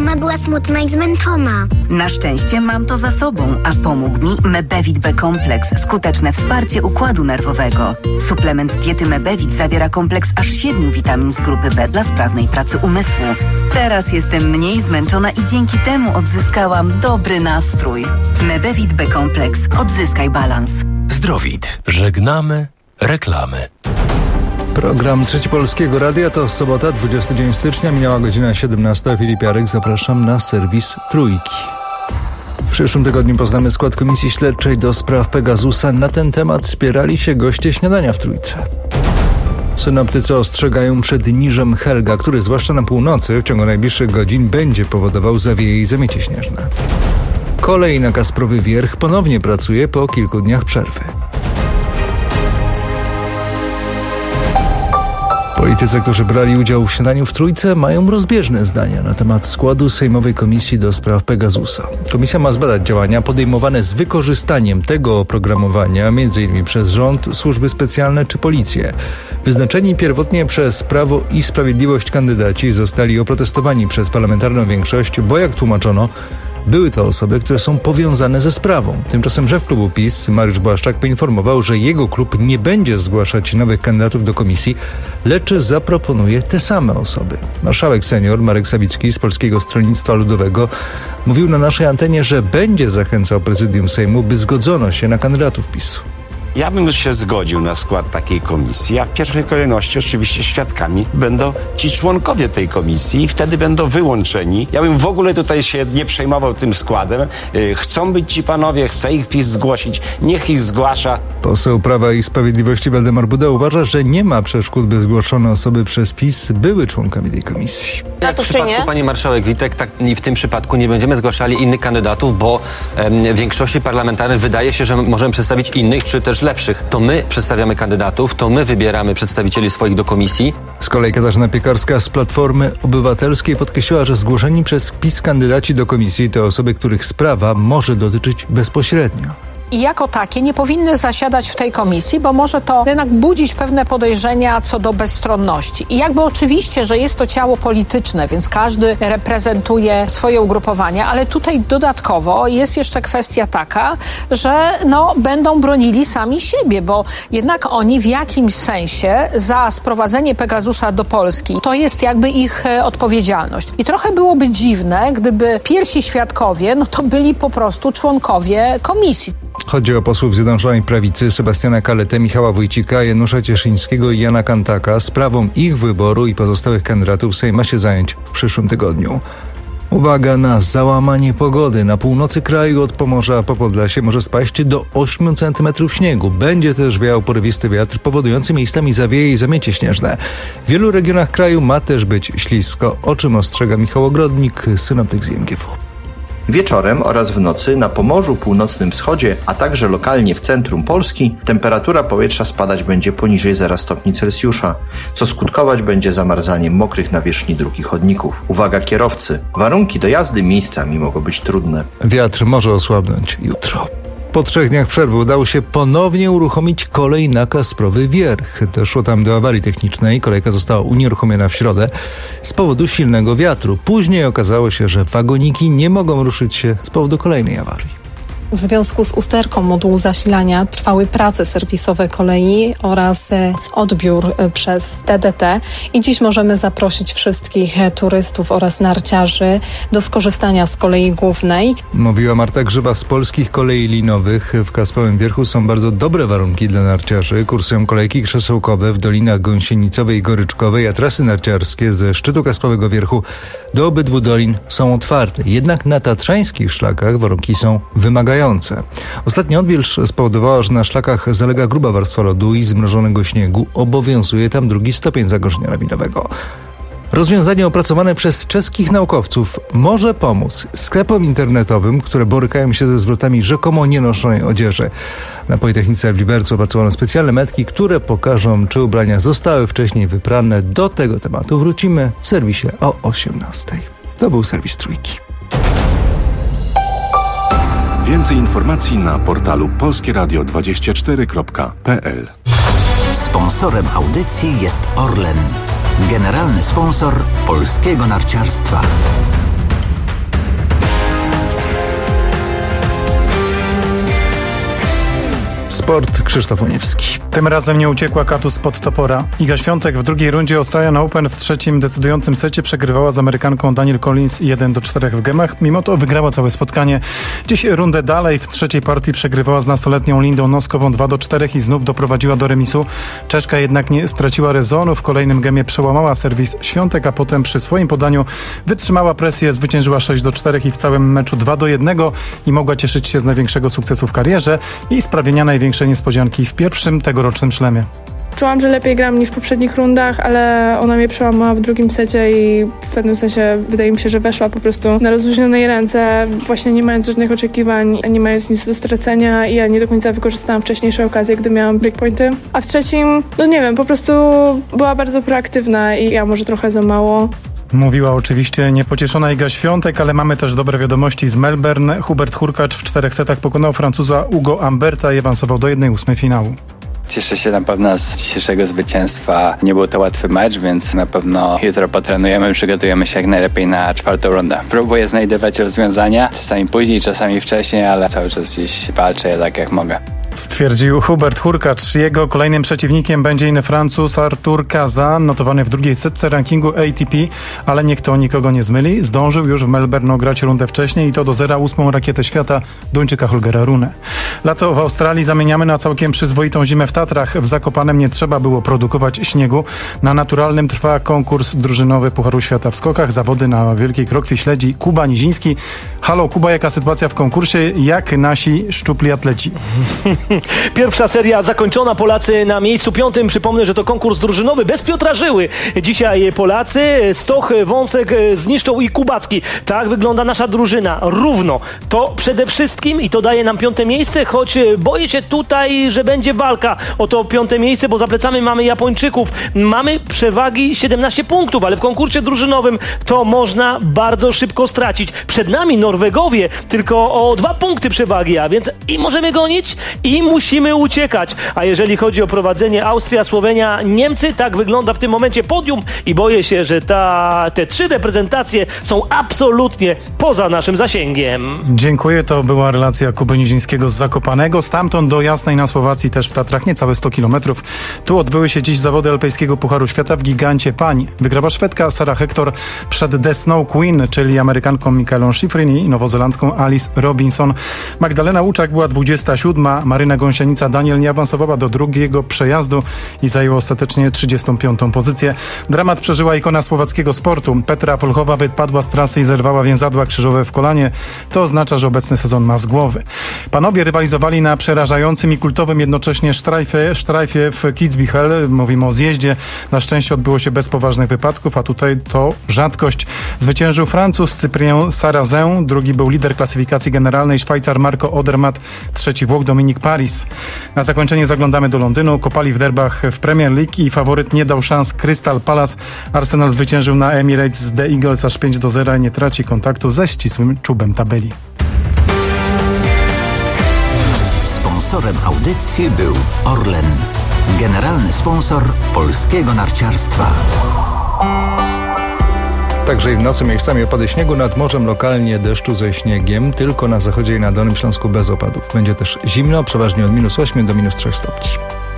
mama była smutna i zmęczona. Na szczęście mam to za sobą, a pomógł mi Mebevit B-kompleks, skuteczne wsparcie układu nerwowego. Suplement diety Mebevit zawiera kompleks aż 7 witamin z grupy B dla sprawnej pracy umysłu. Teraz jestem mniej zmęczona i dzięki temu odzyskałam dobry nastrój. Mebevit B-kompleks. Odzyskaj balans. Zdrowit. Żegnamy reklamy. Program Trzeci Polskiego Radia to sobota, 20 dzień stycznia, minęła godzina 17. Filip Jarek, zapraszam na serwis Trójki. W przyszłym tygodniu poznamy skład Komisji Śledczej do spraw Pegasusa. Na ten temat spierali się goście śniadania w Trójce. Synoptycy ostrzegają przed niżem Helga, który zwłaszcza na północy w ciągu najbliższych godzin będzie powodował zawieje i zamiecie śnieżne. Kolej na Kasprowy Wierch ponownie pracuje po kilku dniach przerwy. Politycy, którzy brali udział w śniadaniu w Trójce, mają rozbieżne zdania na temat składu Sejmowej Komisji do spraw Pegasusa. Komisja ma zbadać działania podejmowane z wykorzystaniem tego oprogramowania, m.in. przez rząd, służby specjalne czy policję. Wyznaczeni pierwotnie przez Prawo i Sprawiedliwość kandydaci zostali oprotestowani przez parlamentarną większość, bo jak tłumaczono, były to osoby, które są powiązane ze sprawą. Tymczasem szef klubu PiS, Mariusz Błaszczak, poinformował, że jego klub nie będzie zgłaszać nowych kandydatów do komisji, lecz zaproponuje te same osoby. Marszałek senior Marek Sawicki z Polskiego Stronnictwa Ludowego mówił na naszej antenie, że będzie zachęcał prezydium Sejmu, by zgodzono się na kandydatów PiS-u. Ja bym się zgodził na skład takiej komisji, a w pierwszej kolejności oczywiście świadkami będą ci członkowie tej komisji i wtedy będą wyłączeni. Ja bym w ogóle tutaj się nie przejmował tym składem. Chcą być ci panowie, chce ich PiS zgłosić, niech ich zgłasza. Poseł Prawa i Sprawiedliwości Waldemar Buda uważa, że nie ma przeszkód, by zgłoszone osoby przez PiS były członkami tej komisji. Jak w przypadku pani marszałek Witek, tak i w tym przypadku nie będziemy zgłaszali innych kandydatów, bo większości parlamentarnej wydaje się, że możemy przedstawić innych, czy też lepszych. To my przedstawiamy kandydatów, to my wybieramy przedstawicieli swoich do komisji. Z kolei Katarzyna Piekarska z Platformy Obywatelskiej podkreśliła, że zgłoszeni przez PiS kandydaci do komisji to osoby, których sprawa może dotyczyć bezpośrednio. I jako takie nie powinny zasiadać w tej komisji, bo może to jednak budzić pewne podejrzenia co do bezstronności. I jakby oczywiście, że jest to ciało polityczne, więc każdy reprezentuje swoje ugrupowania, ale tutaj dodatkowo jest jeszcze kwestia taka, że będą bronili sami siebie, bo jednak oni w jakimś sensie za sprowadzenie Pegasusa do Polski to jest jakby ich odpowiedzialność. I trochę byłoby dziwne, gdyby pierwsi świadkowie, to byli po prostu członkowie komisji. Chodzi o posłów Zjednoczonej Prawicy Sebastiana Kaletę, Michała Wójcika, Janusza Cieszyńskiego i Jana Kantaka. Sprawą ich wyboru i pozostałych kandydatów Sejm ma się zająć w przyszłym tygodniu. Uwaga na załamanie pogody. Na północy kraju od Pomorza po Podlasie może spaść do 8 cm śniegu. Będzie też wiał porywisty wiatr powodujący miejscami zawieje i zamiecie śnieżne. W wielu regionach kraju ma też być ślisko, o czym ostrzega Michał Ogrodnik, synoptyk z IMGW. Wieczorem oraz w nocy na Pomorzu, północnym wschodzie, a także lokalnie w centrum Polski temperatura powietrza spadać będzie poniżej 0 stopni Celsjusza, co skutkować będzie zamarzaniem mokrych nawierzchni dróg i chodników. Uwaga kierowcy, warunki do jazdy miejscami mogą być trudne. Wiatr może osłabnąć jutro. Po 3 dniach przerwy udało się ponownie uruchomić kolej na Kasprowy Wierch. Doszło tam do awarii technicznej. Kolejka została unieruchomiona w środę z powodu silnego wiatru. Później okazało się, że wagoniki nie mogą ruszyć się z powodu kolejnej awarii. W związku z usterką modułu zasilania trwały prace serwisowe kolei oraz odbiór przez TDT i dziś możemy zaprosić wszystkich turystów oraz narciarzy do skorzystania z kolei głównej. Mówiła Marta Grzyba z Polskich Kolei Linowych. W Kasprowym Wierchu są bardzo dobre warunki dla narciarzy. Kursują kolejki krzesełkowe w Dolinach Gąsienicowej i Goryczkowej, a trasy narciarskie ze szczytu Kasprowego Wierchu do obydwu dolin są otwarte. Jednak na tatrzańskich szlakach warunki są wymagające. Ostatnia odwilż spowodowała, że na szlakach zalega gruba warstwa lodu i zmrożonego śniegu. Obowiązuje tam 2 stopień zagrożenia lawinowego. Rozwiązanie opracowane przez czeskich naukowców może pomóc sklepom internetowym, które borykają się ze zwrotami rzekomo nienoszonej odzieży. Na Politechnice w Libercu opracowano specjalne metki, które pokażą, czy ubrania zostały wcześniej wyprane. Do tego tematu wrócimy w serwisie o 18:00. To był serwis Trójki. Więcej informacji na portalu polskieradio24.pl. Sponsorem audycji jest Orlen, generalny sponsor polskiego narciarstwa. Sport, Krzysztof Oniewski. Tym razem nie uciekła katu spod topora. Iga Świątek w drugiej rundzie Australian Open w trzecim decydującym secie przegrywała z Amerykanką Daniel Collins 1-4 w gemach. Mimo to wygrała całe spotkanie. Dziś rundę dalej w trzeciej partii przegrywała z nastoletnią Lindą Noskową 2-4 i znów doprowadziła do remisu. Czeszka jednak nie straciła rezonu. W kolejnym gemie przełamała serwis Świątek, a potem przy swoim podaniu wytrzymała presję, zwyciężyła 6-4 i w całym meczu 2-1 i mogła cieszyć się z największego sukcesu w karierze i sprawienia największej niespodzianki w pierwszym tegorocznym szlemie. Czułam, że lepiej gram niż w poprzednich rundach, ale ona mnie przełamała w drugim secie i w pewnym sensie wydaje mi się, że weszła po prostu na rozluźnionej ręce, właśnie nie mając żadnych oczekiwań, nie mając nic do stracenia i ja nie do końca wykorzystałam wcześniejsze okazje, gdy miałam breakpointy. A w trzecim, nie wiem, po prostu była bardzo proaktywna i ja może trochę za mało. Mówiła oczywiście niepocieszona Iga Świątek, ale mamy też dobre wiadomości z Melbourne. Hubert Hurkacz w 4 setach pokonał Francuza Hugo Amberta i awansował do 1/8 finału. Cieszę się na pewno z dzisiejszego zwycięstwa. Nie był to łatwy mecz, więc na pewno jutro potrenujemy, przygotujemy się jak najlepiej na 4. rundę. Próbuję znajdywać rozwiązania, czasami później, czasami wcześniej, ale cały czas gdzieś walczę tak jak mogę. Stwierdził Hubert Hurkacz. Jego kolejnym przeciwnikiem będzie inny Francuz Arthur Cazin, notowany w drugiej setce rankingu ATP, ale niech to nikogo nie zmyli. Zdążył już w Melbourne grać rundę wcześniej i to do 0,8 rakietę świata Duńczyka Holgera Rune. Lato w Australii zamieniamy na całkiem przyzwoitą zimę w Tatrach. W Zakopanem nie trzeba było produkować śniegu. Na naturalnym trwa konkurs drużynowy Pucharu Świata w skokach. Zawody na Wielkiej Krokwi śledzi Kuba Niziński. Halo Kuba, jaka sytuacja w konkursie? Jak nasi szczupli atleci? Pierwsza seria zakończona, Polacy na miejscu 5. Przypomnę, że to konkurs drużynowy bez Piotra Żyły. Dzisiaj Polacy, Stoch, Wąsek, Zniszczą i Kubacki. Tak wygląda nasza drużyna. Równo. To przede wszystkim i to daje nam 5. miejsce, choć boję się tutaj, że będzie walka o to 5. miejsce, bo za plecami mamy Japończyków. Mamy przewagi 17 punktów, ale w konkursie drużynowym to można bardzo szybko stracić. Przed nami Norwegowie tylko o 2 punkty przewagi, a więc i możemy gonić, i musimy uciekać. A jeżeli chodzi o prowadzenie Austria, Słowenia, Niemcy, tak wygląda w tym momencie podium i boję się, że te 3 reprezentacje są absolutnie poza naszym zasięgiem. Dziękuję, to była relacja Kuby Nizińskiego z Zakopanego. Stamtąd do Jasnej na Słowacji, też w Tatrach, niecałe 100 kilometrów. Tu odbyły się dziś zawody alpejskiego Pucharu Świata w gigancie pań. Wygrała Szwedka Sara Hector przed The Snow Queen, czyli Amerykanką Mikaelą Schifrin i Nowozelandką Alice Robinson. Magdalena Łuczak była 27, Maryna Gąsienica Daniel nie awansowała do drugiego przejazdu i zajęła ostatecznie 35. pozycję. Dramat przeżyła ikona słowackiego sportu. Petra Wolchowa wypadła z trasy i zerwała więzadła krzyżowe w kolanie. To oznacza, że obecny sezon ma z głowy. Panowie rywalizowali na przerażającym i kultowym jednocześnie sztrajfie w Kitzbühel. Mówimy o zjeździe. Na szczęście odbyło się bez poważnych wypadków, a tutaj to rzadkość. Zwyciężył Francuz Cyprien Sarrazin, drugi był lider klasyfikacji generalnej Szwajcar Marco Odermatt, trzeci Włoch Dominik Paris. Na zakończenie zaglądamy do Londynu. Kopali w derbach w Premier League i faworyt nie dał szans Crystal Palace. Arsenal zwyciężył na Emirates z The Eagles aż 5-0 i nie traci kontaktu ze ścisłym czubem tabeli. Sponsorem audycji był Orlen, generalny sponsor polskiego narciarstwa. Także i w nocy miejscami opady śniegu, nad morzem lokalnie deszczu ze śniegiem, tylko na zachodzie i na Dolnym Śląsku bez opadów. Będzie też zimno, przeważnie od -8 do -3 stopni.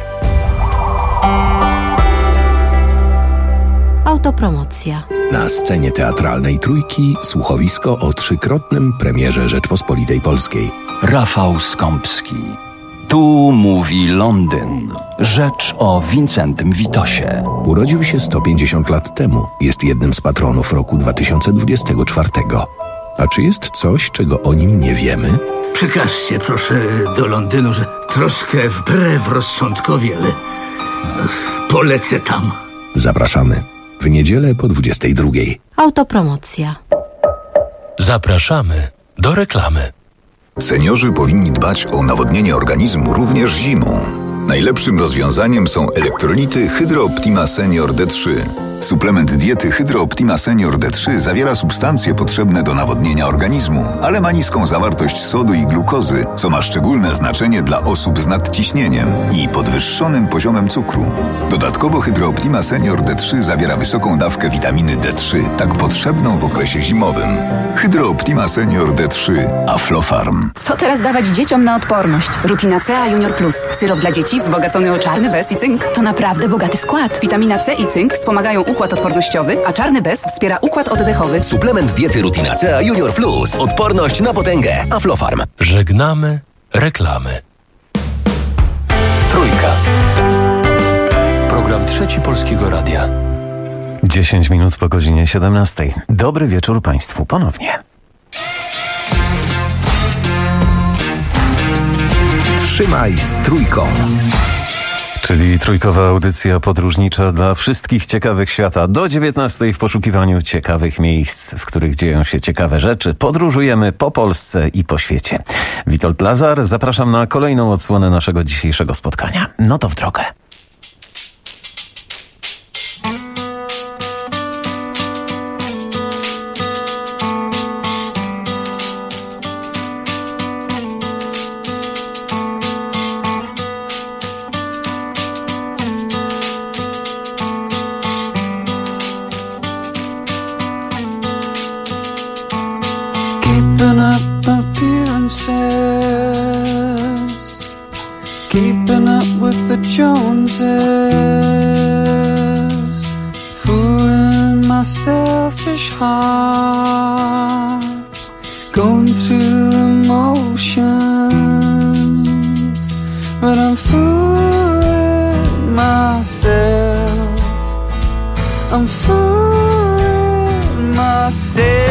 Autopromocja. Na scenie teatralnej Trójki słuchowisko o 3-krotnym premierze Rzeczpospolitej Polskiej. Rafał Skąpski. Tu mówi Londyn. Rzecz o Wincentym Witosie. Urodził się 150 lat temu. Jest jednym z patronów roku 2024. A czy jest coś, czego o nim nie wiemy? Przekażcie proszę do Londynu, że troszkę wbrew rozsądkowi, ale polecę tam. Zapraszamy. W niedzielę po 22:00. Autopromocja. Zapraszamy do reklamy. Seniorzy powinni dbać o nawodnienie organizmu również zimą. Najlepszym rozwiązaniem są elektrolity Hydro Optima Senior D3. Suplement diety Hydro Optima Senior D3 zawiera substancje potrzebne do nawodnienia organizmu, ale ma niską zawartość sodu i glukozy, co ma szczególne znaczenie dla osób z nadciśnieniem i podwyższonym poziomem cukru. Dodatkowo Hydro Optima Senior D3 zawiera wysoką dawkę witaminy D3, tak potrzebną w okresie zimowym. Hydro Optima Senior D3 Aflofarm. Co teraz dawać dzieciom na odporność? Rutina C Junior Plus. Syrop dla dzieci wzbogacony o czarny bez i cynk. To naprawdę bogaty skład. Witamina C i cynk wspomagają układ odpornościowy, a czarny bez wspiera układ oddechowy. Suplement diety Rutina C Junior Plus. Odporność na potęgę. Aflofarm. Żegnamy reklamy. Trójka. Program Trzeci Polskiego Radia. 10 minut po godzinie 17. Dobry wieczór Państwu ponownie. Trzymaj z Trójką. Czyli trójkowa audycja podróżnicza dla wszystkich ciekawych świata. Do 19 w poszukiwaniu ciekawych miejsc, w których dzieją się ciekawe rzeczy. Podróżujemy po Polsce i po świecie. Witold Lazar, zapraszam na kolejną odsłonę naszego dzisiejszego spotkania. No to w drogę. Keeping up appearances, keeping up with the Joneses, fooling my selfish heart, going through the motions, but I'm fooling myself, I'm fooling myself.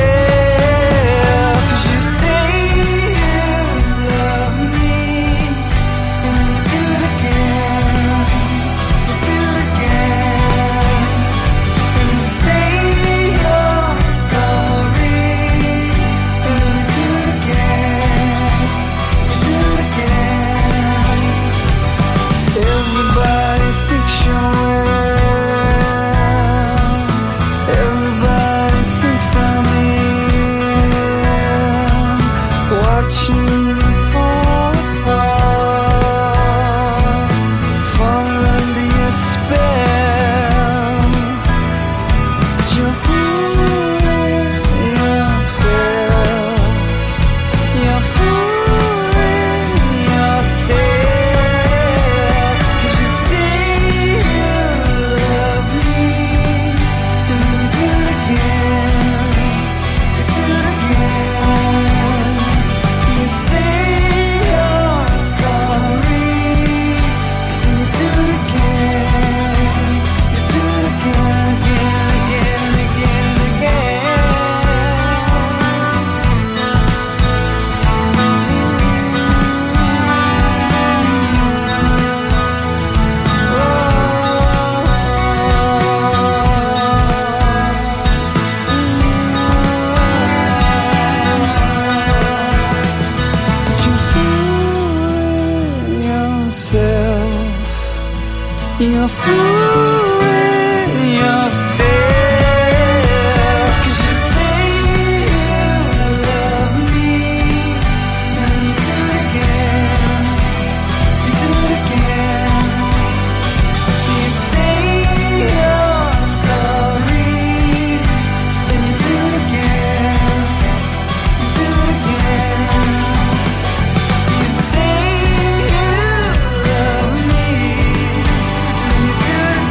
You're fooling yourself, 'cause you say you love me, and you do it again, you do it again. You say you're sorry, and you do it again, you do it again. You say you love me, and you do it again.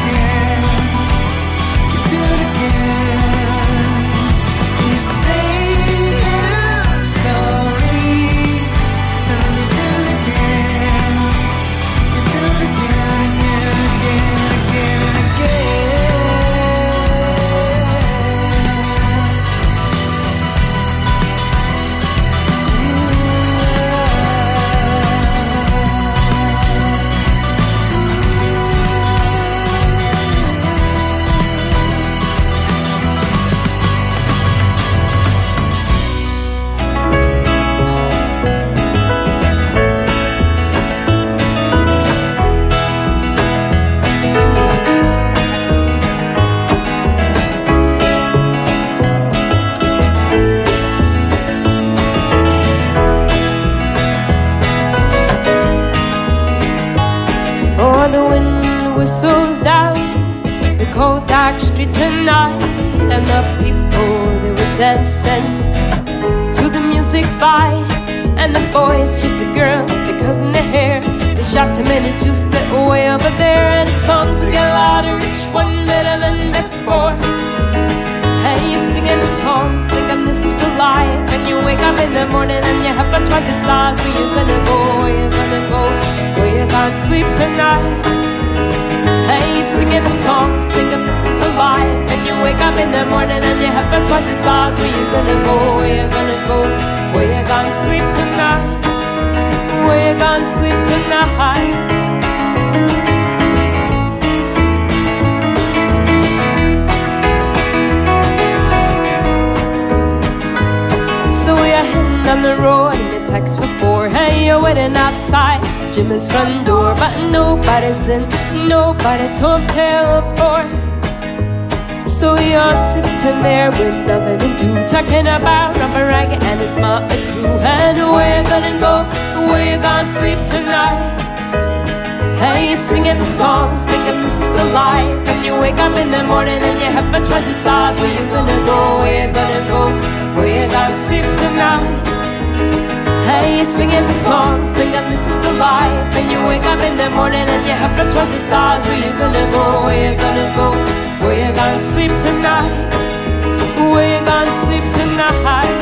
street tonight, and the people, they were dancing to the music by, and the boys chased the girls, they cousing their hair. They shot too many Jews that were way over there, and songs that get louder, each one better than before. And you singing songs, thinking this is a life, and you wake up in the morning and you have to twice the size. Where you gonna go? Where you gonna go? Where you gonna sleep tonight? And you singing the songs, thinking this is a life, and you wake up in the morning and you have to twice the size. Where you gonna go? Where you gonna go? Where you gonna sleep tonight? Where you gonna sleep tonight? So we're heading down the road and the text for 4. Hey, you're waiting outside Jimmy's front door, but nobody's in nobody's home till 4. So you're sitting there with nothing to do, talking about Robert Ragged and his motley crew. And where you gonna go? Where you gonna sleep tonight? Hey, you're singing the songs, thinking this is a life, and you wake up in the morning and your head first twice the size. Where you gonna go? Where you gonna go? Where you gonna sleep tonight? Hey, you're singing the songs, thinking this is a life, and you wake up in the morning and your head first twice the size. Where you gonna go? Where you gonna go? Where you gonna sleep tonight? Where you gonna sleep tonight?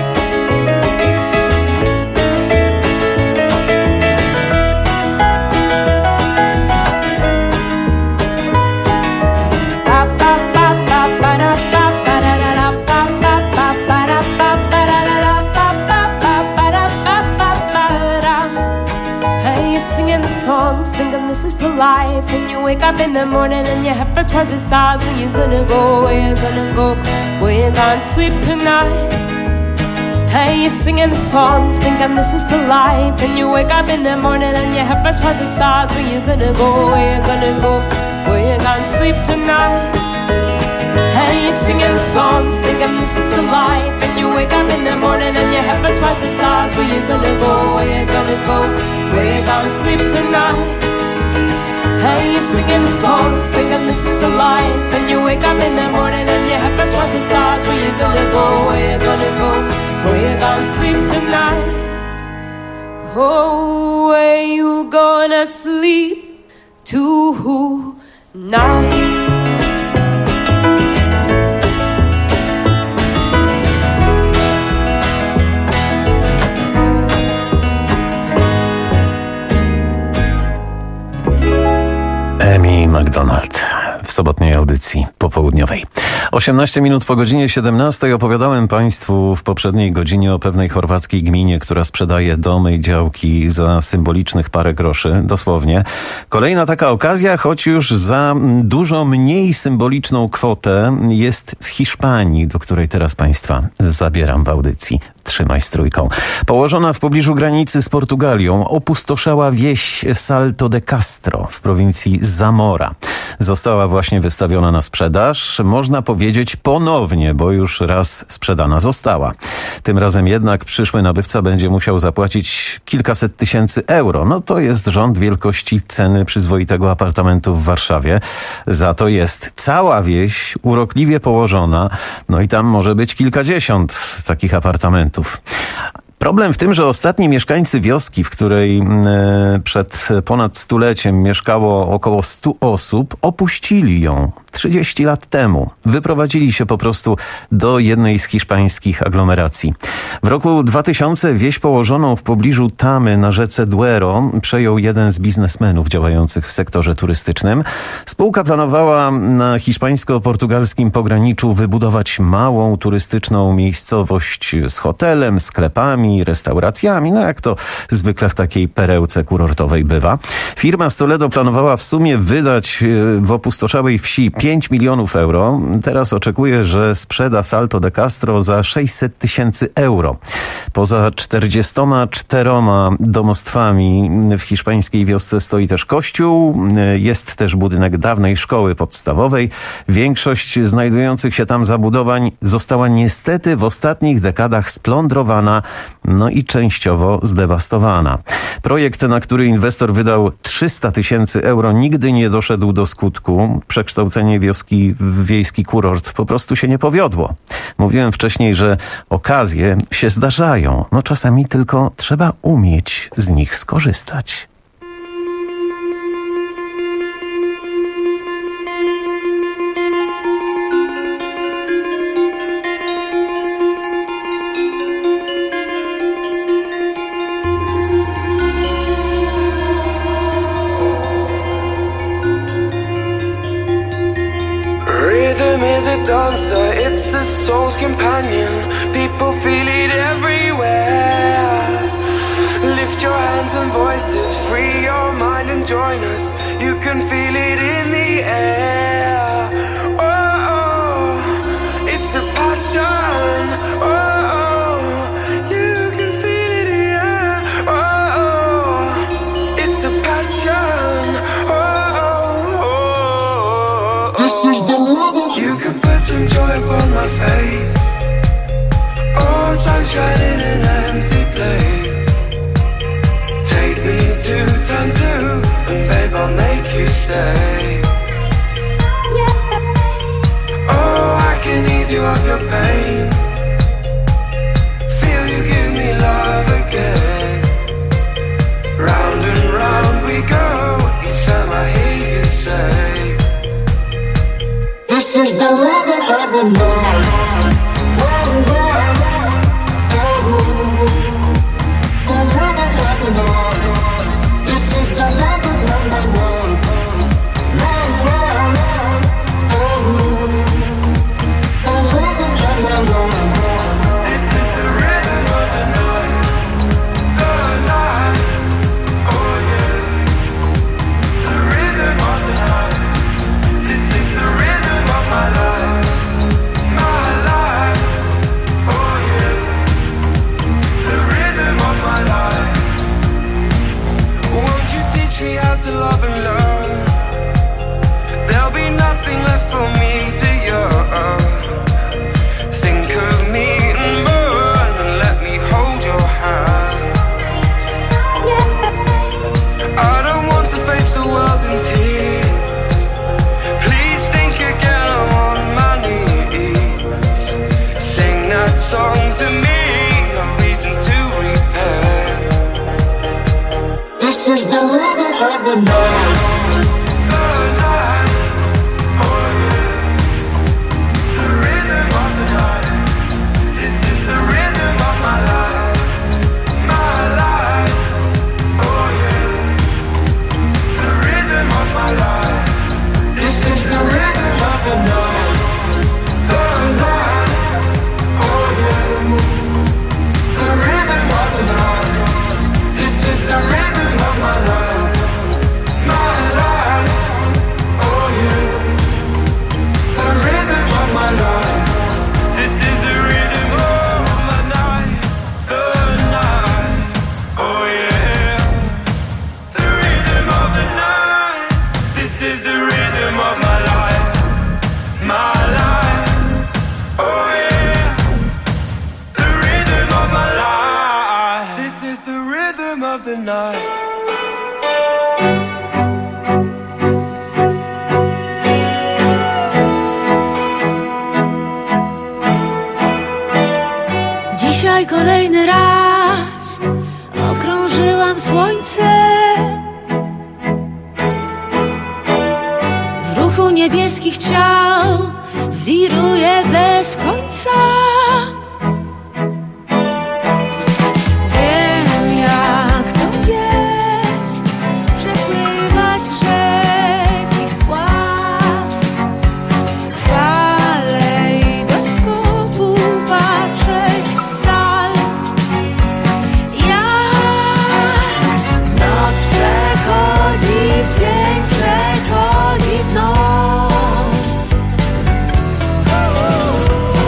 Life, and you wake up in the morning and your head first twice the size. Where you gonna go? Where you gonna go? Where you gonna sleep tonight? Hey, you're singing the songs, thinking this is the life, and you wake up in the morning and your head first twice the size. Where you gonna go? Where you gonna go? Where you gonna sleep tonight? Hey, you're singing the songs, thinking this is the life, and you wake up in the morning and your head first twice the size. Where you gonna go? Where you gonna go? Where you gonna sleep tonight? Hey, you're singing the songs, thinking this is the life, and you wake up in the morning and your head first twice the size. Where you gonna go? Where you gonna go? Where you gonna sleep tonight? Oh, where you gonna sleep tonight? Amy McDonald w sobotniej audycji popołudniowej. 18 minut po godzinie 17 opowiadałem Państwu w poprzedniej godzinie o pewnej chorwackiej gminie, która sprzedaje domy i działki za symbolicznych parę groszy, dosłownie. Kolejna taka okazja, choć już za dużo mniej symboliczną kwotę, jest w Hiszpanii, do której teraz Państwa zabieram w audycji. Trzymaj z trójką. Położona w pobliżu granicy z Portugalią, opustoszała wieś Salto de Castro w prowincji Zamora. Została właśnie wystawiona na sprzedaż. Można powiedzieć ponownie, bo już raz sprzedana została. Tym razem jednak przyszły nabywca będzie musiał zapłacić kilkaset tysięcy euro. No to jest rząd wielkości ceny przyzwoitego apartamentu w Warszawie. Za to jest cała wieś urokliwie położona. No i tam może być kilkadziesiąt takich apartamentów. Problem w tym, że ostatni mieszkańcy wioski, w której przed ponad stuleciem mieszkało około 100 osób, opuścili ją 30 lat temu. Wyprowadzili się po prostu do jednej z hiszpańskich aglomeracji. W roku 2000 wieś położoną w pobliżu Tamy na rzece Duero przejął jeden z biznesmenów działających w sektorze turystycznym. Spółka planowała na hiszpańsko-portugalskim pograniczu wybudować małą turystyczną miejscowość z hotelem, sklepami, restauracjami, no jak to zwykle w takiej perełce kurortowej bywa. Firma z Toledo planowała w sumie wydać w opustoszałej wsi 5 milionów euro. Teraz oczekuje, że sprzeda Salto de Castro za 600 tysięcy euro. Poza 44 domostwami w hiszpańskiej wiosce stoi też kościół. Jest też budynek dawnej szkoły podstawowej. Większość znajdujących się tam zabudowań została niestety w ostatnich dekadach splądrowana no i częściowo zdewastowana. Projekt, na który inwestor wydał 300 000 euro, nigdy nie doszedł do skutku. Przekształcenie wioski w wiejski kurort po prostu się nie powiodło. Mówiłem wcześniej, że okazje się zdarzają. No czasami tylko trzeba umieć z nich skorzystać. Dancer, it's a soul's companion. People feel it everywhere. Lift your hands and voices, free your mind and join us. You can feel it in the air. Oh, oh, it's a passion. Oh, oh, you can feel it here. Oh, oh, it's a passion. Oh, oh, oh. This is the rhythm. You can some joy upon my face. Oh, sunshine in an empty place. Take me to turn two, and babe, I'll make you stay. Oh, I can ease you of your pain. Feel you give me love again. Round and round we go, each time I hear you say, this is the rhythm of the night. The rhythm of the night. This is the rhythm of the night. The rhythm of the night. This is the rhythm of the night. The night. Oh yeah. The rhythm of the night. This is the rhythm of my life, oh yeah, the rhythm of my life. Won't you teach me how to love and learn? There'll be nothing left for me to yearn. Think of me and burn, and let me hold your hand. I don't want to face the world in tears. Song to me, no reason to repent. This is the rhythm of the night. The night, oh yeah. The rhythm of the night. This is the rhythm of my life, oh yeah. The rhythm of my life. This is the rhythm of the night. The night. The rhythm of the night. This is the rhythm of my life, oh yeah. The rhythm of my life. This is the rhythm of my night, the night, oh yeah. The rhythm of the night. This is the rhythm of my life, oh yeah. The rhythm of my life. This is the rhythm of the night. Dzisiaj kolejny raz okrążyłam słońce. W ruchu niebieskich ciał wiruje bez końca. Wiem, jak to jest przepływać rzeki wpław, fale i do skoku patrzeć w dal. Jak noc przechodzi w dzień, przechodzi w noc.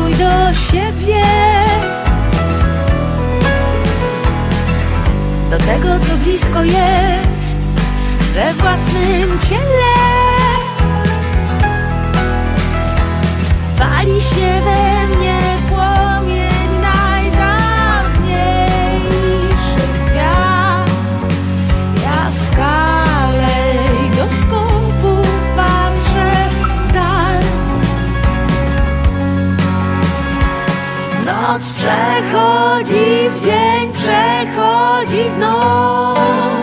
Zawołuj do siebie, do tego, co blisko jest we własnym ciele. Pali się we mnie płomień najdawniejszych gwiazd. Ja w kalejdoskopu patrzę w dal. Noc przechodzi w dzień, przechodzi w noc.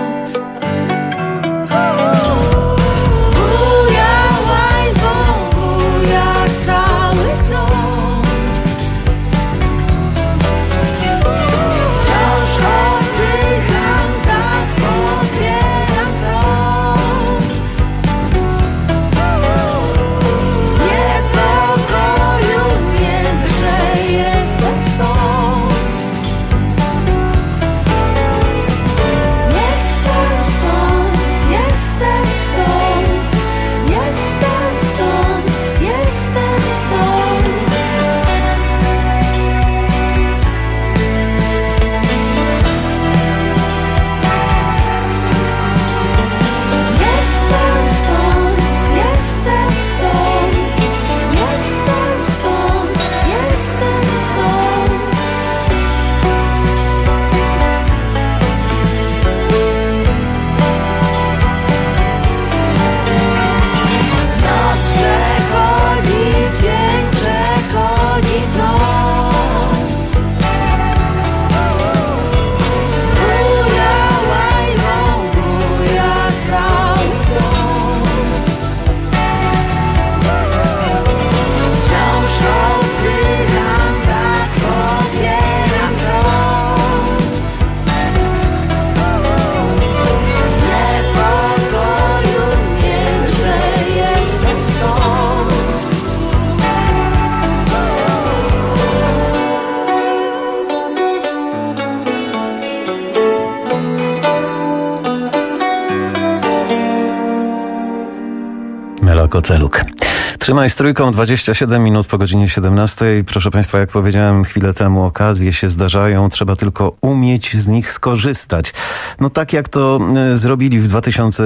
Koteluk. Trzymaj z trójką, 27 minut po godzinie 17. Proszę Państwa, jak powiedziałem chwilę temu, okazje się zdarzają, trzeba tylko umieć z nich skorzystać. No tak jak to zrobili w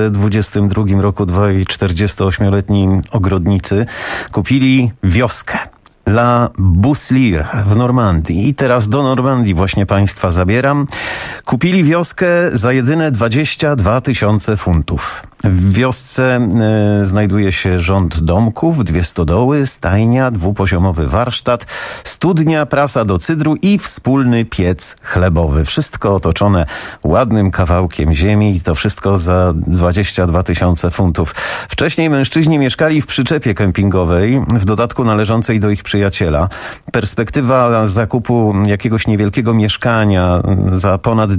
2022 roku dwaj 48-letni ogrodnicy, kupili wioskę. La Bousslier w Normandii. I teraz do Normandii właśnie Państwa zabieram. Kupili wioskę za jedyne 22 000 funtów. W wiosce znajduje się rząd domków, 2 stodoły, stajnia, 2-poziomowy warsztat, studnia, prasa do cydru i wspólny piec chlebowy. Wszystko otoczone ładnym kawałkiem ziemi i to wszystko za 22 000 funtów. Wcześniej mężczyźni mieszkali w przyczepie kempingowej, w dodatku należącej do ich przyjaciela. Perspektywa zakupu jakiegoś niewielkiego mieszkania za ponad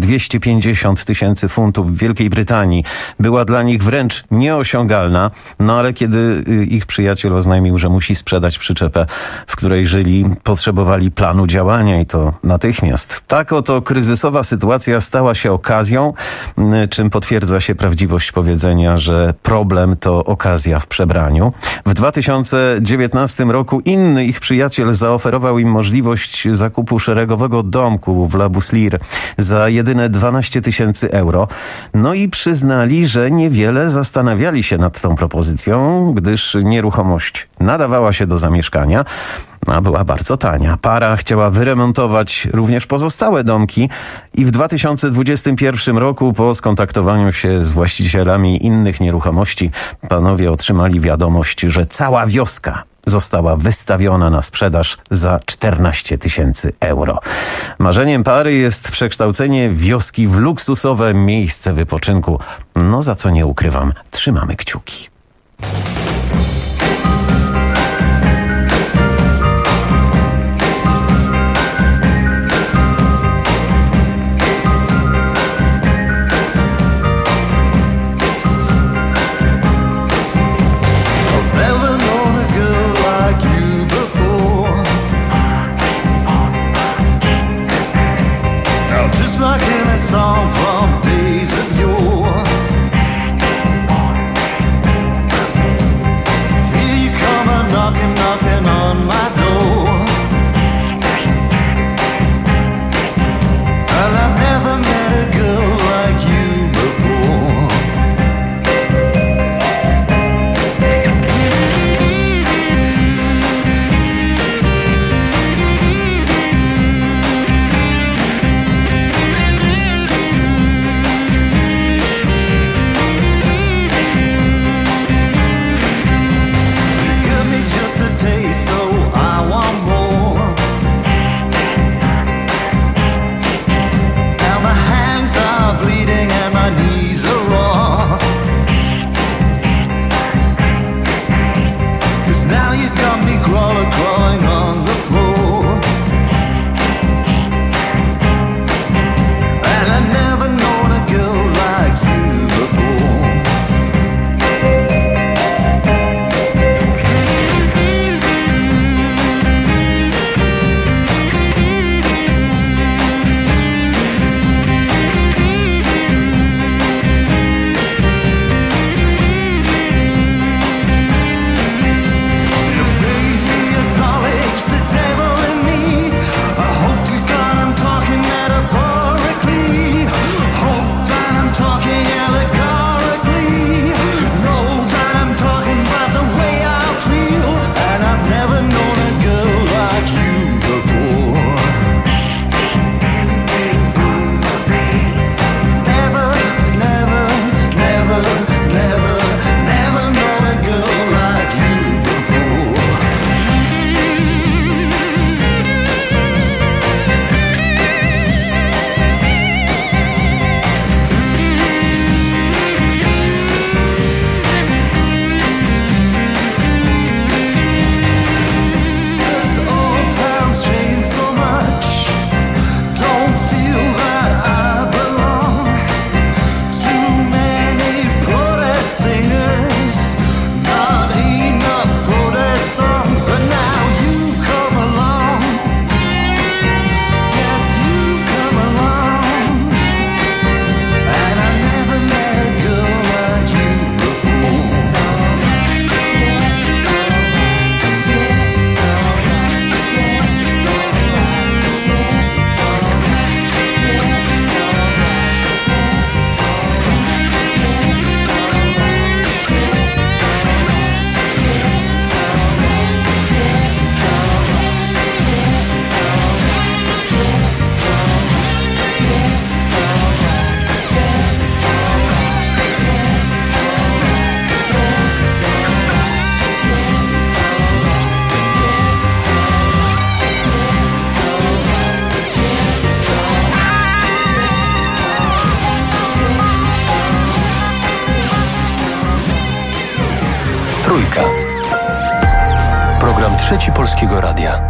250 000 funtów w Wielkiej Brytanii była dla nich wręcz nieosiągalna, no ale kiedy ich przyjaciel oznajmił, że musi sprzedać przyczepę, w której żyli, potrzebowali planu działania i to natychmiast. Tak oto kryzysowa sytuacja stała się okazją, czym potwierdza się prawdziwość powiedzenia, że problem to okazja w przebraniu. W 2019 roku inny ich przyjaciel zaoferował im możliwość zakupu szeregowego domku w La Bousslier za jedyne 12 000 euro. No i przyznali, że niewiele zastanawiali się nad tą propozycją, gdyż nieruchomość nadawała się do zamieszkania, a była bardzo tania. Para chciała wyremontować również pozostałe domki i w 2021 roku po skontaktowaniu się z właścicielami innych nieruchomości panowie otrzymali wiadomość, że cała wioska została wystawiona na sprzedaż za 14 000 euro. Marzeniem pary jest przekształcenie wioski w luksusowe miejsce wypoczynku. No za co nie ukrywam, trzymamy kciuki. Song from days of yore. Trójka. Program Trzeci Polskiego Radia.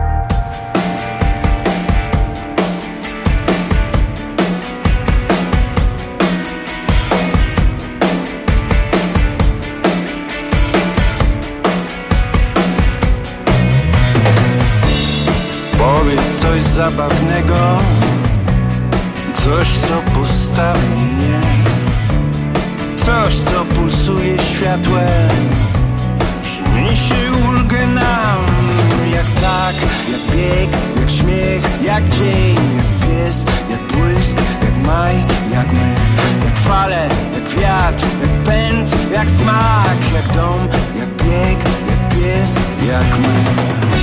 Powiedz coś zabawnego, coś co postawi mnie, coś co pulsuje światłem, przyniesie ulgę nam. Jak tak, jak bieg, jak śmiech, jak dzień, jak pies, jak błysk, jak maj, jak my. Jak fale, jak wiatr, jak pęd, jak smak, jak dom, jak bieg, jak pies, jak my.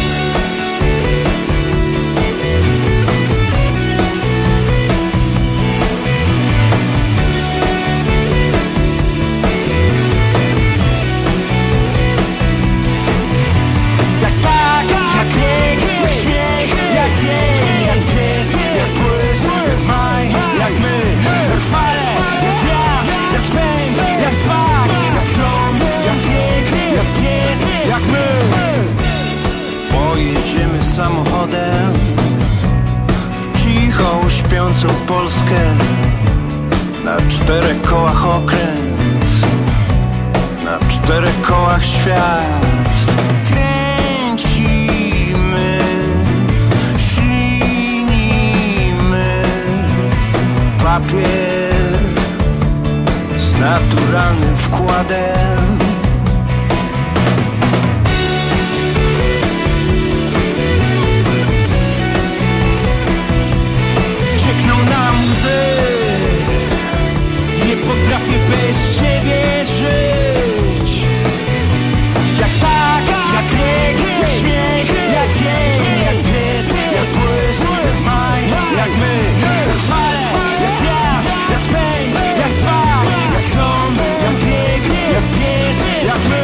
Samochodem w cichą, śpiącą Polskę, na 4 kołach okręt, na 4 kołach świat. Kręcimy, ślinimy papier z naturalnym wkładem. Nie potrafię bez ciebie żyć. Jak tak, jak bieg, jak śmiech, jak dzień, jak pies, jak błysk, jak maj, jak my. Jak fale, jak wiatr, jak pęd, jak smak, jak dom, jak bieg, jak pies, jak my.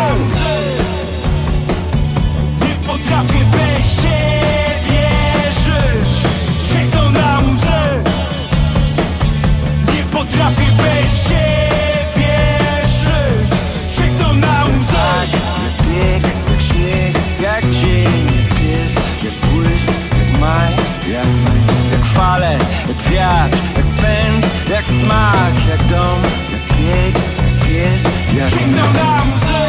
Nie potrafię bez ciebie żyć. Sięgnął na łzę. Nie potrafię bez ciebie żyć. Sięgnął na łzę. Jak bieg, jak śmiech, jak dzień, jak pies, jak błysk, jak maj, jak my. Jak fale, jak wiatr, jak pęd, jak smak, jak dom, jak bieg, jak pies, jak sięgnął na łzę.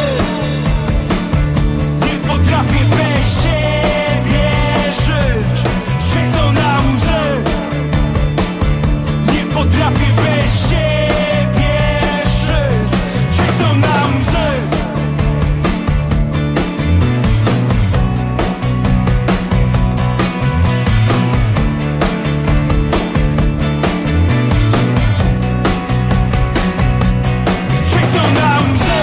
Nie potrafię bez ciebie żyć. Sięgnął na łzę. Nie potrafię bez ciebie żyć. Sięgnął na łzę. Sięgnął na łzę.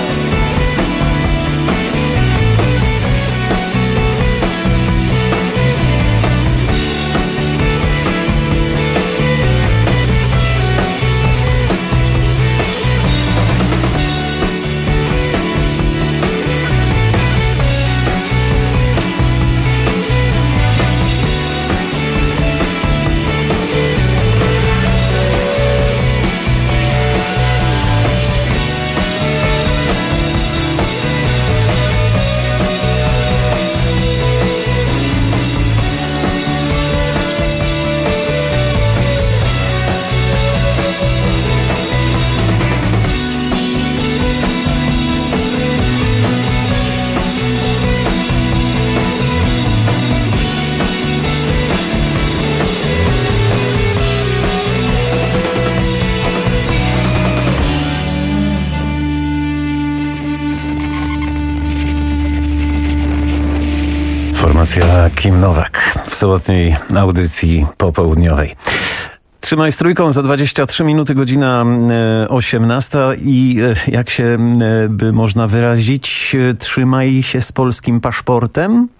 Formacja Kim Nowak w sobotniej audycji popołudniowej. Trzymaj z Trójką, za 23 minuty, godzina 18 i jak się by można wyrazić, trzymaj się z polskim paszportem.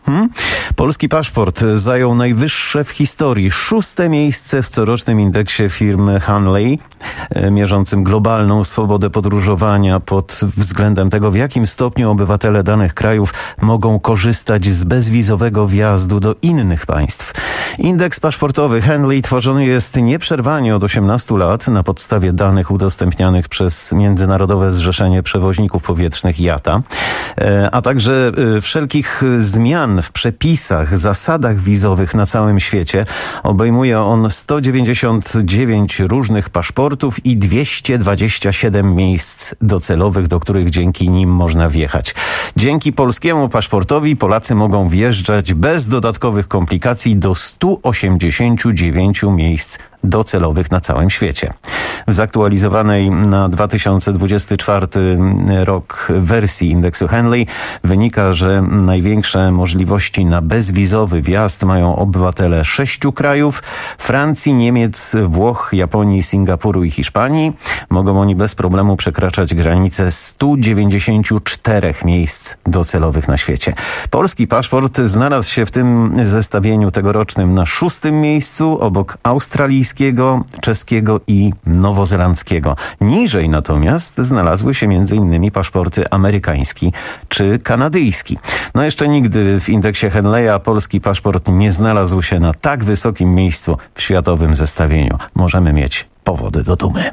Polski paszport zajął najwyższe w historii 6. miejsce w corocznym indeksie firmy Henley, mierzącym globalną swobodę podróżowania pod względem tego, w jakim stopniu obywatele danych krajów mogą korzystać z bezwizowego wjazdu do innych państw. Indeks paszportowy Henley tworzony jest nieprzerwanie od 18 lat na podstawie danych udostępnianych przez Międzynarodowe Zrzeszenie Przewoźników Powietrznych IATA, a także wszelkich zmian w przepisach, zasadach wizowych na całym świecie. Obejmuje on 199 różnych paszportów i 227 miejsc docelowych, do których dzięki nim można wjechać. Dzięki polskiemu paszportowi Polacy mogą wjeżdżać bez dodatkowych komplikacji do 189 miejsc docelowych na całym świecie. W zaktualizowanej na 2024 rok wersji indeksu Henley wynika, że największe możliwości na bezwizowy wjazd mają obywatele 6 krajów: Francji, Niemiec, Włoch, Japonii, Singapuru i Hiszpanii. Mogą oni bez problemu przekraczać granicę 194 miejsc docelowych na świecie. Polski paszport znalazł się w tym zestawieniu tegorocznym na 6. miejscu obok australijskiego, czeskiego i nowozelandzkiego. Niżej natomiast znalazły się m.in. paszporty amerykański czy kanadyjski. No jeszcze nigdy w indeksie Henleya polski paszport nie znalazł się na tak wysokim miejscu w światowym zestawieniu. Możemy mieć powody do dumy.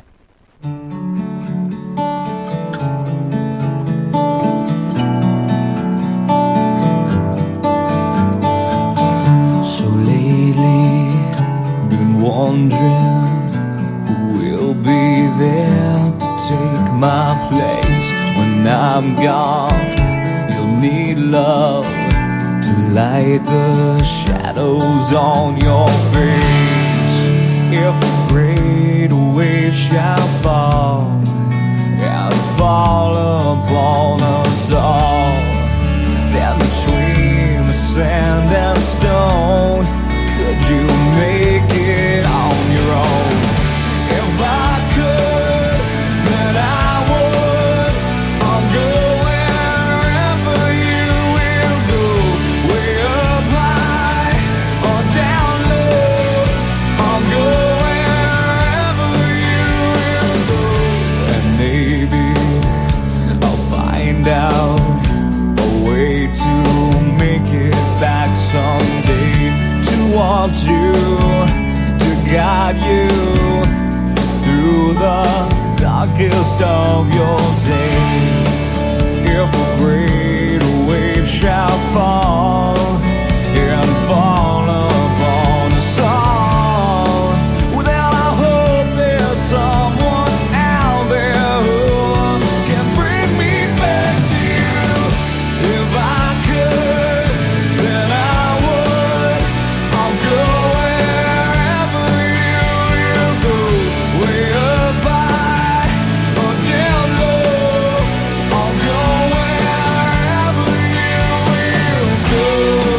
Wondering who will be there to take my place when I'm gone. You'll need love to light the shadows on your face. If a great wave shall fall and fall upon us all, then between the sand and stone, could you make it on your own? If I could, then I would. I'll go wherever you will go, way up high or down low. I'll go wherever you will go, and maybe I'll find out a way to make it back someday, to want you, to guide you through the darkest of your days. If a great wave shall fall and fall upon us all, well, then I hope there's someone out there who can bring me back to you. If I could, then I would. I'll go wherever you will go, way up high or down low. I'll go wherever you will go.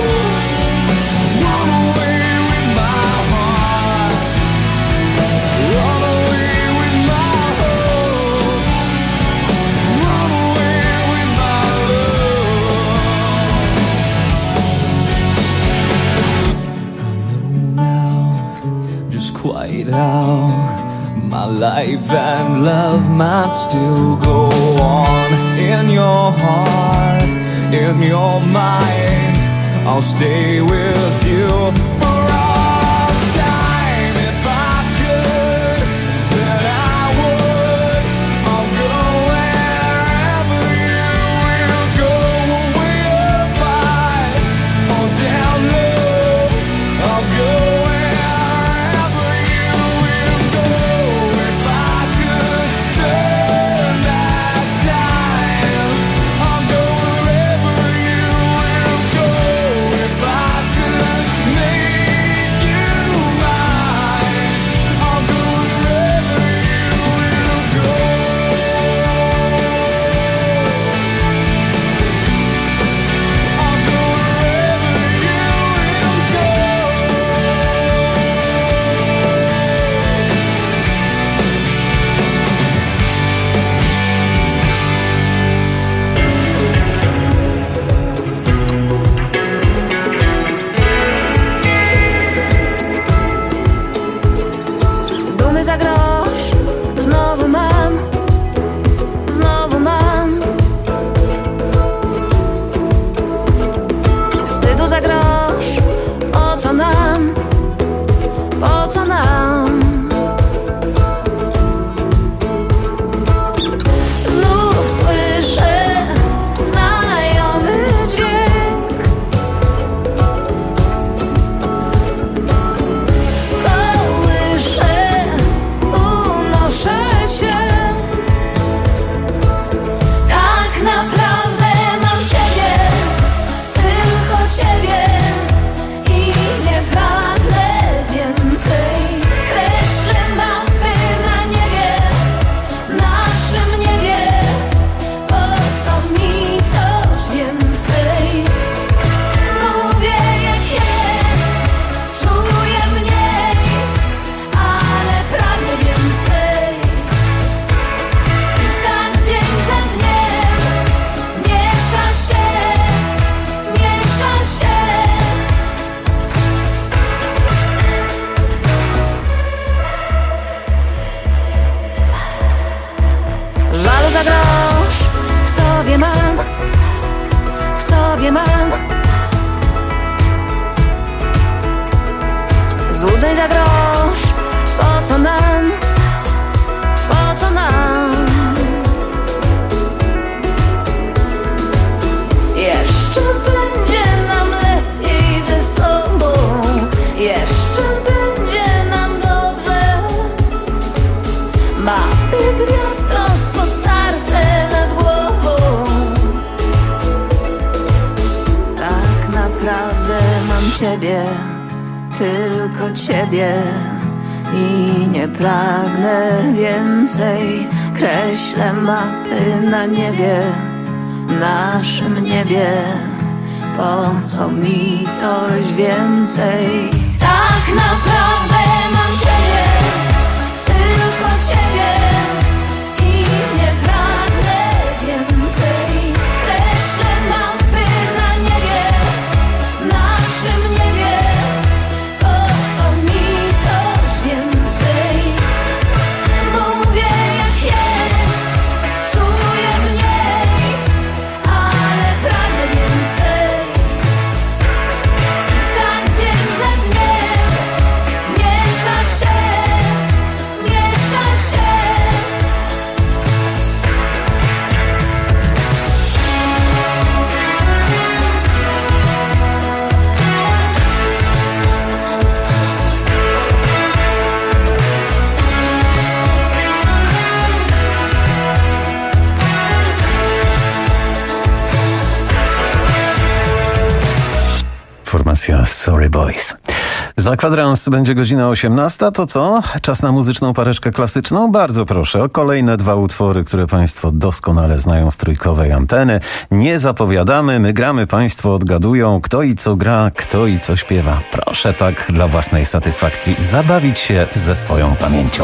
Run away with my heart, run away with my hope, run away with my love. Just quite how my life and love might still go on. In your heart, in your mind, I'll stay with you for all time. If I could, then I would. I'll go wherever you will go, way up high or down low. I'll go wherever you will go. If I could turn back time, I'll go wherever you will go. If I could make nie mam. Złudzeń za grosz, po co nam? Po co nam? Jeszcze będzie nam lepiej ze sobą. Jeszcze będzie nam dobrze. Mapy gwiazd rozpostarte nad głową. Tak naprawdę mam ciebie, tylko ciebie. I nie pragnę więcej. Kreślę mapy na niebie, naszym niebie. Po co mi coś więcej? Tak naprawdę mam ciebie, tylko ciebie. I nie pragnę więcej. Kreślę mapy na niebie, naszym niebie. Po co mi coś więcej? Mówię jak jest, czuję mniej, ale pragnę więcej. Tak dzień za dniem, miesza się, miesza się. Formacja Sorry Boys. Za kwadrans będzie godzina 18. To co? Czas na muzyczną pareczkę klasyczną? Bardzo proszę o kolejne 2 utwory, które Państwo doskonale znają z trójkowej anteny. Nie zapowiadamy, my gramy, Państwo odgadują, kto i co gra, kto i co śpiewa. Proszę tak dla własnej satysfakcji zabawić się ze swoją pamięcią.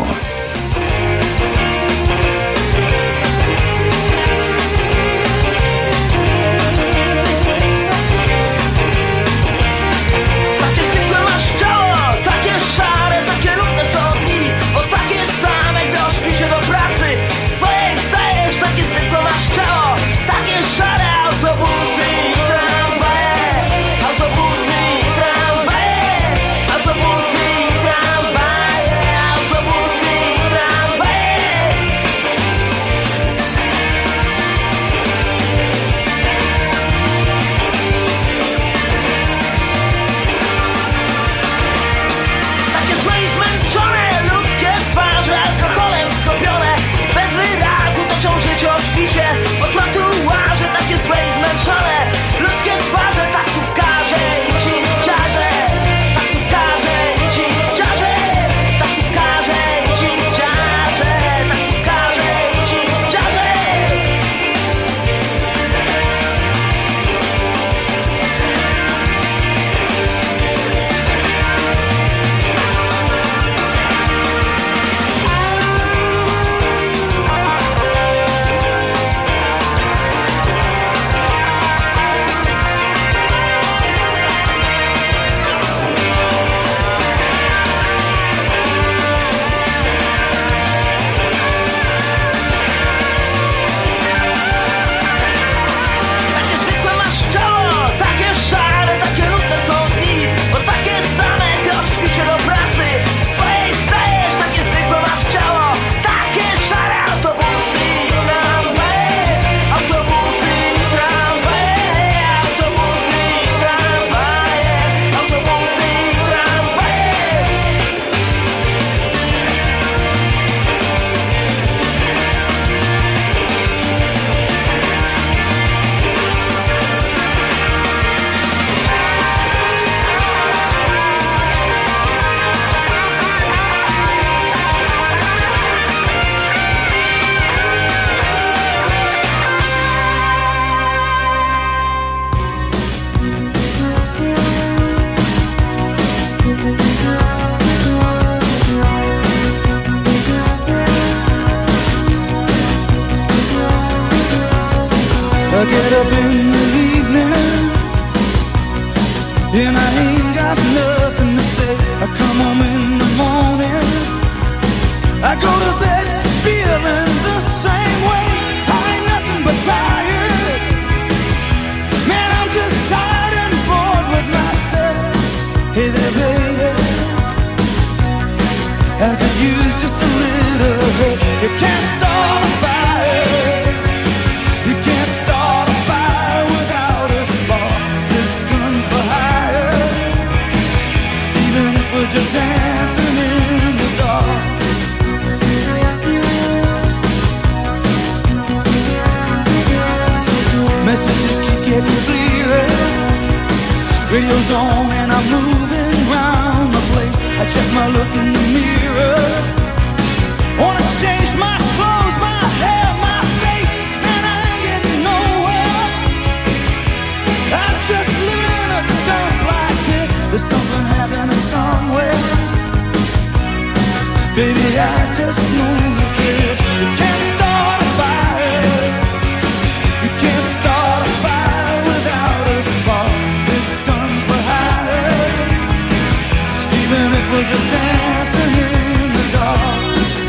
I get up in the evening and I ain't got nothing to say. I come home in the morning, I go to bed feeling the same way. I ain't nothing but tired, man, I'm just Hey there, baby, I could use just a little help. You can't start a fire. You can't start a fire without a spark. This gun's for hire. Even if we're just dancing in the dark. Messages keep getting clearer. Radio's on and I'm moving round the place. I check my look in the mirror. Wanna change my clothes, my hair, my face, and I ain't getting nowhere. I'm just living in a dump like this. There's something happening somewhere. Baby, I just know this. You can't start a fire. You can't start a fire without a spark. This gun's for hire. Even if we're just dancing in the dark.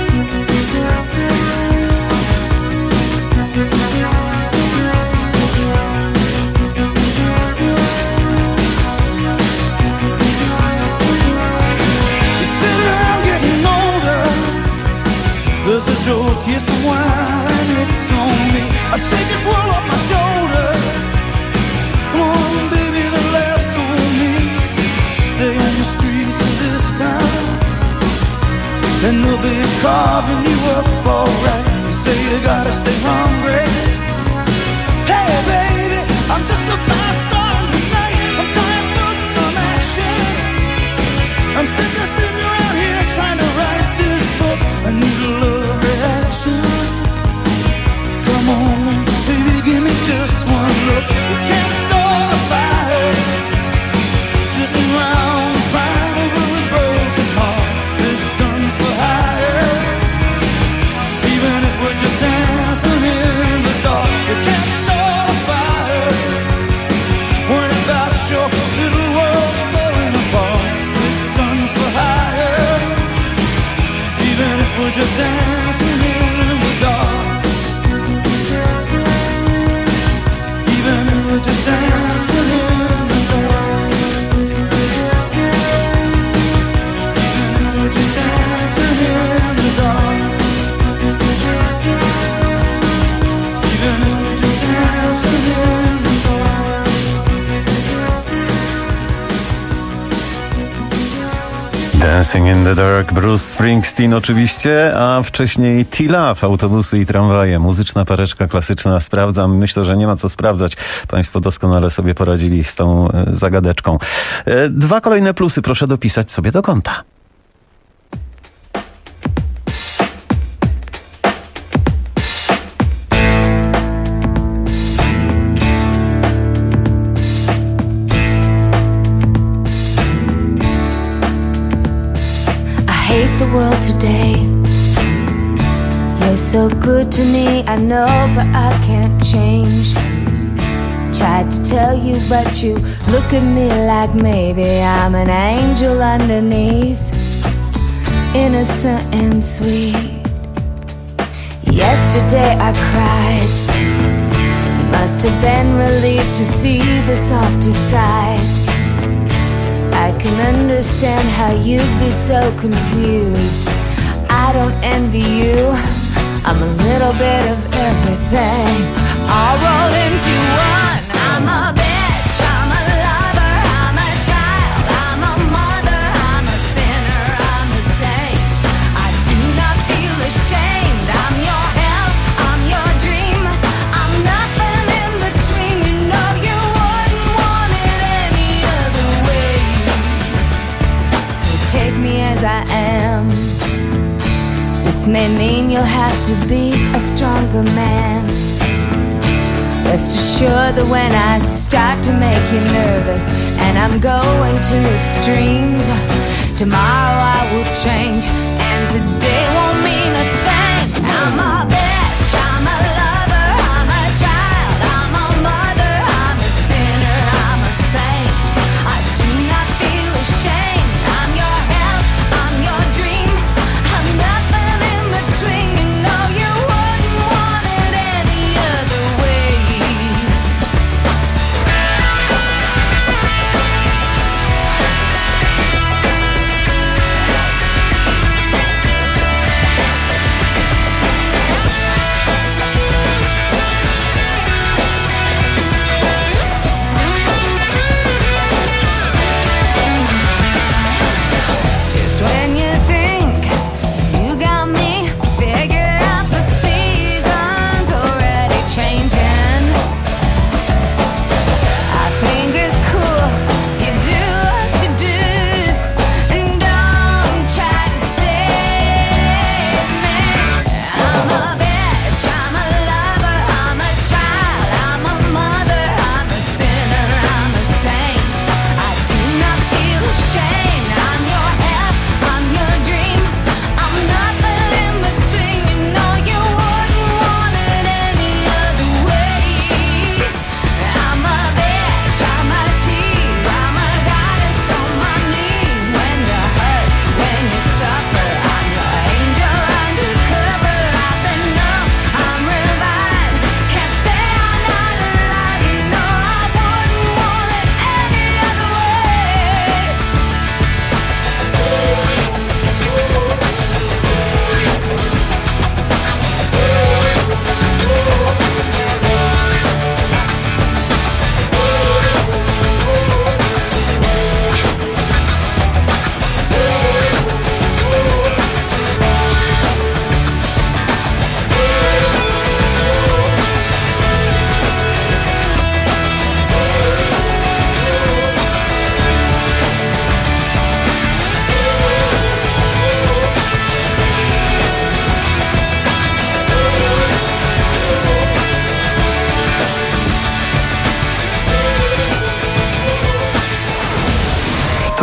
There's a joke, here's some wine, it's on me. I shake this world off my shoulders. Come on, baby, the laugh's on me. Stay on the streets of this town, and they'll be carving you up alright. You say you gotta stay hungry. Hey, baby, I'm just a fast star tonight. I'm dying for some action. I'm sick of sitting around here trying to write this book. I need a love reaction. Come on, baby, give me just one look. We can't start a fire, sitting around crying over a broken heart. This gun's for hire. Even if we're just dancing in the dark, we can't start a fire. Worrying about your little world falling apart. This gun's for hire. Even if we're just dancing in the dark. Even if we're just dancing in the dark. Even if we're just dancing in the dark. Even if we're just dancing in the dark. Dancing in the Dark, Bruce Springsteen oczywiście, a wcześniej T-Love, autobusy i tramwaje. Muzyczna pareczka klasyczna, sprawdzam. Myślę, że nie ma co sprawdzać. Państwo doskonale sobie poradzili z tą zagadeczką. 2 kolejne plusy proszę dopisać sobie do konta. The world today. You're so good to me, I know, but I can't change. Tried to tell you, but you look at me like maybe I'm an angel underneath, innocent and sweet. Yesterday I cried. You must have been relieved to see the softer side. I can understand how you'd be so confused. I don't envy you. I'm a little bit of everything, all rolled into one. I'm a bitch, I'm a lover, I'm a child, I'm a mother, I'm a sinner, I'm a saint. I do not feel ashamed. I'm your hell, I'm your dream. I'm nothing in between. You know you wouldn't want it any other way. Take me as I am. This may mean you'll have to be a stronger man. Rest assured that when I start to make you nervous and I'm going to extremes, tomorrow I will change and today won't mean a thing. I'm a bitch, I'm a lover, I'm a child, I'm a mother, I'm a sinner, I'm a saint. I do not feel ashamed. I'm your hell, I'm your dream. I'm nothing in between. You know you wouldn't want it any other way.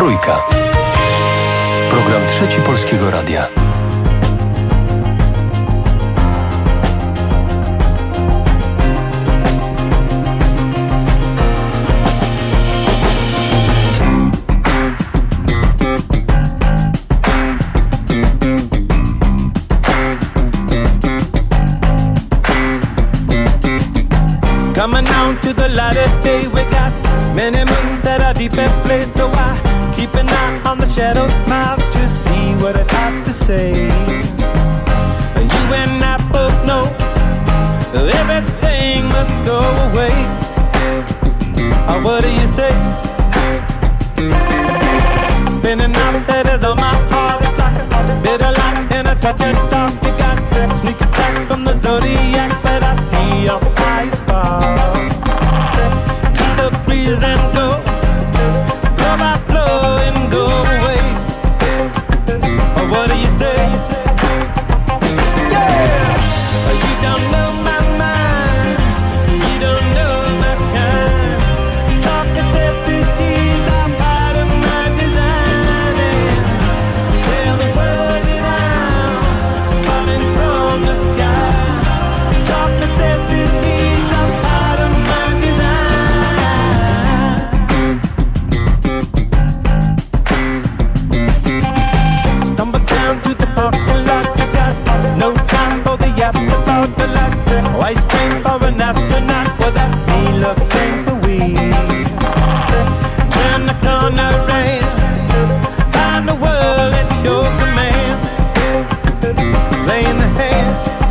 Trójka. Program Trzeci Polskiego Radia. Coming on to the light of day, we got many moons that are deep at play, so I keep an eye on the shadow's mouth to see what it has to say. You and I both know everything must go away. Oh, what do you say? Spinning out letters on my heart, it's like a bitter light in a touch of dark. You got sneak attack from the zodiac, but I see your eyes fall. Keep the breeze and go, blow by blow and go away. Oh, what do you say? Yeah! You don't know my mind, you don't know my kind. Dark necessities are part of my design. Tell the world that I'm falling from the sky. Dark necessities are part of my design. Stumble down to the parking lot, you got no time for the afterthought. The light, ice cream for an astronaut, well that's me looking for weed. Turn the corner and find the world at your command. Laying the hand.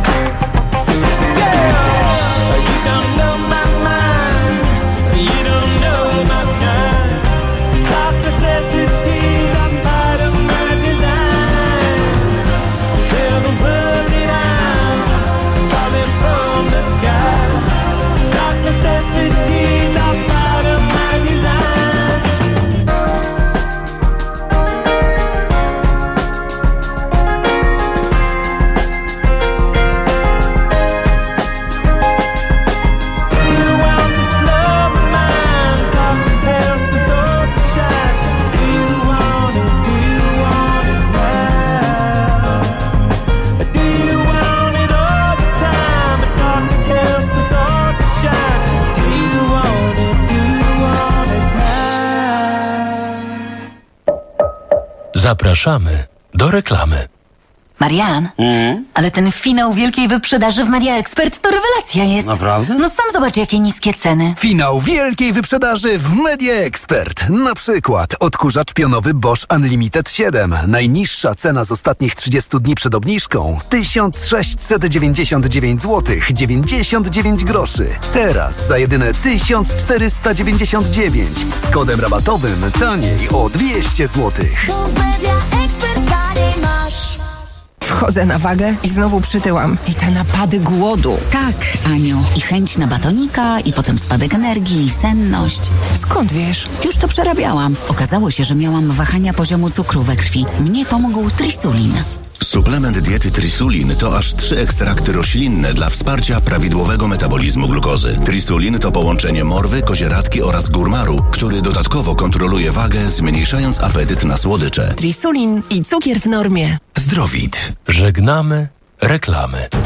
Yeah! You don't know my mind, you don't know my kind. Dark necessities are part of my design. Tell the world that I'm falling from the sky. Dark necessities are part of my design. Do you want this love of mine? Darkness helps us all to shine. Do you want it? Do you want it now? Do you want it all the time? But darkness helps us all to shine. Do you want it? Do you want it now? Zapraszamy do reklamy. Marian, ale ten finał wielkiej wyprzedaży w Media Expert to rewelacja jest. Naprawdę? No sam zobacz, jakie niskie ceny. Finał wielkiej wyprzedaży w Media Expert. Na przykład odkurzacz pionowy Bosch Unlimited 7. Najniższa cena z ostatnich 30 dni przed obniżką 1699 zł 99 groszy. Teraz za jedyne 1499. Z kodem rabatowym taniej o 200 zł. Wchodzę na wagę i znowu przytyłam. I te napady głodu. Tak, Aniu. I chęć na batonika, i potem spadek energii, i senność. Skąd wiesz? Już to przerabiałam. Okazało się, że miałam wahania poziomu cukru we krwi. Mnie pomógł Trisulin. Suplement diety Trisulin to aż 3 ekstrakty roślinne dla wsparcia prawidłowego metabolizmu glukozy. Trisulin to połączenie morwy, kozieradki oraz górmaru, który dodatkowo kontroluje wagę, zmniejszając apetyt na słodycze. Trisulin i cukier w normie. Zdrowit. Żegnamy reklamy.